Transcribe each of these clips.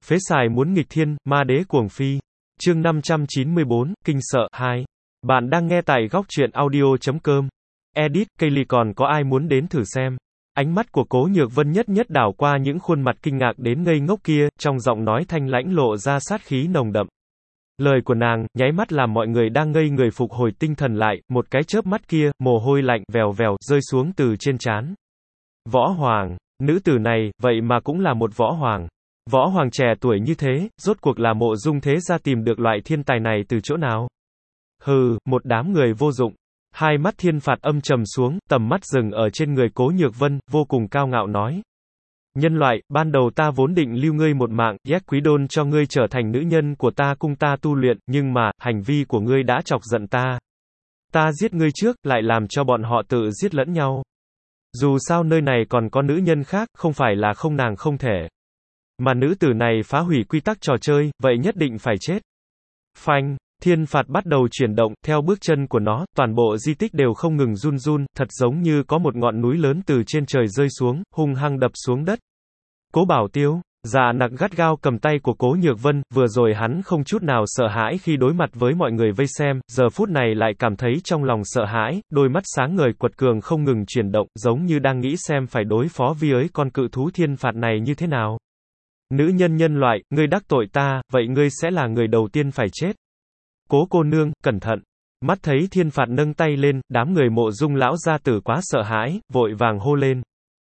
Phế xài muốn nghịch thiên, ma đế cuồng phi. Chương 594, kinh sợ 2. Bạn đang nghe tại góc truyện audio.com. Edit, Kaylee còn có ai muốn đến thử xem? Ánh mắt của Cố Nhược Vân nhất nhất đảo qua những khuôn mặt kinh ngạc đến ngây ngốc kia, trong giọng nói thanh lãnh lộ ra sát khí nồng đậm. Lời của nàng, nháy mắt làm mọi người đang ngây người phục hồi tinh thần lại, một cái chớp mắt kia, mồ hôi lạnh, vèo vèo, rơi xuống từ trên trán. Võ Hoàng, nữ tử này, vậy mà cũng là một võ hoàng. Võ hoàng trẻ tuổi như thế, rốt cuộc là Mộ Dung thế gia tìm được loại thiên tài này từ chỗ nào? Hừ, một đám người vô dụng. Hai mắt Thiên Phạt âm trầm xuống, tầm mắt dừng ở trên người Cố Nhược Vân, vô cùng cao ngạo nói. Nhân loại, ban đầu ta vốn định lưu ngươi một mạng, ghét Quý Đôn cho ngươi trở thành nữ nhân của ta cung ta tu luyện, nhưng mà, hành vi của ngươi đã chọc giận ta. Ta giết ngươi trước, lại làm cho bọn họ tự giết lẫn nhau. Dù sao nơi này còn có nữ nhân khác, không phải là không nàng không thể. Mà nữ tử này phá hủy quy tắc trò chơi, vậy nhất định phải chết. Phanh, Thiên Phạt bắt đầu chuyển động, theo bước chân của nó, toàn bộ di tích đều không ngừng run run, thật giống như có một ngọn núi lớn từ trên trời rơi xuống, hung hăng đập xuống đất. Cố Bảo Tiêu, Dạ Nặc gắt gao cầm tay của Cố Nhược Vân, vừa rồi hắn không chút nào sợ hãi khi đối mặt với mọi người vây xem, giờ phút này lại cảm thấy trong lòng sợ hãi, đôi mắt sáng ngời quật cường không ngừng chuyển động, giống như đang nghĩ xem phải đối phó với con cự thú Thiên Phạt này như thế nào. Nữ nhân nhân loại, ngươi đắc tội ta, vậy ngươi sẽ là người đầu tiên phải chết. Cố cô nương, cẩn thận. Mắt thấy Thiên Phạt nâng tay lên, đám người Mộ Dung lão gia tử quá sợ hãi, vội vàng hô lên.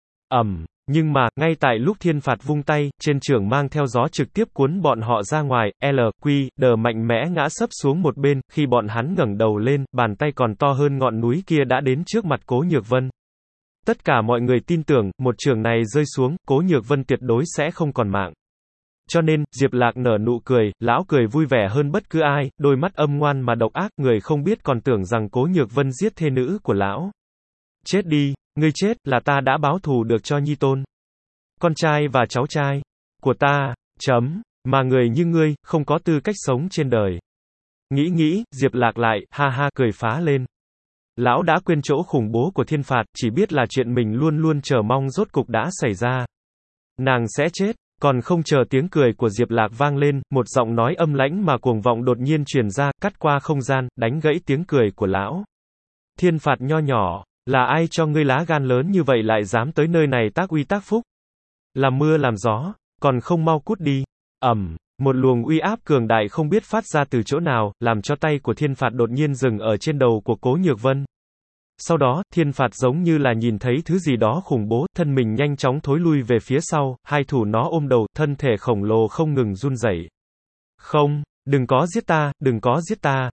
Nhưng mà, ngay tại lúc Thiên Phạt vung tay, trên trường mang theo gió trực tiếp cuốn bọn họ ra ngoài, LQ, mạnh mẽ ngã sấp xuống một bên, khi bọn hắn ngẩng đầu lên, bàn tay còn to hơn ngọn núi kia đã đến trước mặt Cố Nhược Vân. Tất cả mọi người tin tưởng, một trường này rơi xuống, Cố Nhược Vân tuyệt đối sẽ không còn mạng. Cho nên, Diệp Lạc nở nụ cười, lão cười vui vẻ hơn bất cứ ai, đôi mắt âm ngoan mà độc ác, người không biết còn tưởng rằng Cố Nhược Vân giết thê nữ của lão. Chết đi, ngươi chết, là ta đã báo thù được cho nhi tôn. Con trai và cháu trai của ta, mà người như ngươi, không có tư cách sống trên đời. Nghĩ, Diệp Lạc lại, ha ha, cười phá lên. Lão đã quên chỗ khủng bố của Thiên Phạt, chỉ biết là chuyện mình luôn luôn chờ mong rốt cục đã xảy ra. Nàng sẽ chết. Còn không chờ tiếng cười của Diệp Lạc vang lên, một giọng nói âm lãnh mà cuồng vọng đột nhiên truyền ra, cắt qua không gian, đánh gãy tiếng cười của lão. Thiên Phạt nho nhỏ, là ai cho ngươi lá gan lớn như vậy lại dám tới nơi này tác uy tác phúc? Làm mưa làm gió, còn không mau cút đi. Một luồng uy áp cường đại không biết phát ra từ chỗ nào, làm cho tay của Thiên Phạt đột nhiên dừng ở trên đầu của Cố Nhược Vân. Sau đó, Thiên Phạt giống như là nhìn thấy thứ gì đó khủng bố, thân mình nhanh chóng thối lui về phía sau, hai thủ nó ôm đầu, thân thể khổng lồ không ngừng run rẩy. Không, đừng có giết ta, đừng có giết ta.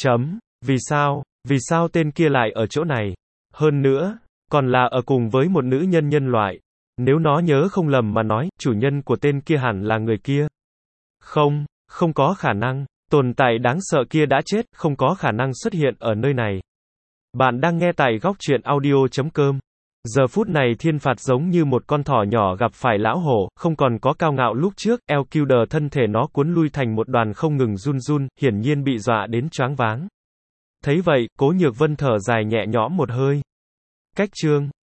Vì sao tên kia lại ở chỗ này? Hơn nữa, còn là ở cùng với một nữ nhân nhân loại. Nếu nó nhớ không lầm mà nói, chủ nhân của tên kia hẳn là người kia. Không có khả năng, tồn tại đáng sợ kia đã chết, không có khả năng xuất hiện ở nơi này. Bạn đang nghe tại góc truyện audio.com. Giờ phút này Thiên Phạt giống như một con thỏ nhỏ gặp phải lão hổ, không còn có cao ngạo lúc trước, LQ thân thể nó cuốn lui thành một đoàn không ngừng run run, hiển nhiên bị dọa đến choáng váng. Thấy vậy, Cố Nhược Vân thở dài nhẹ nhõm một hơi. Cách chương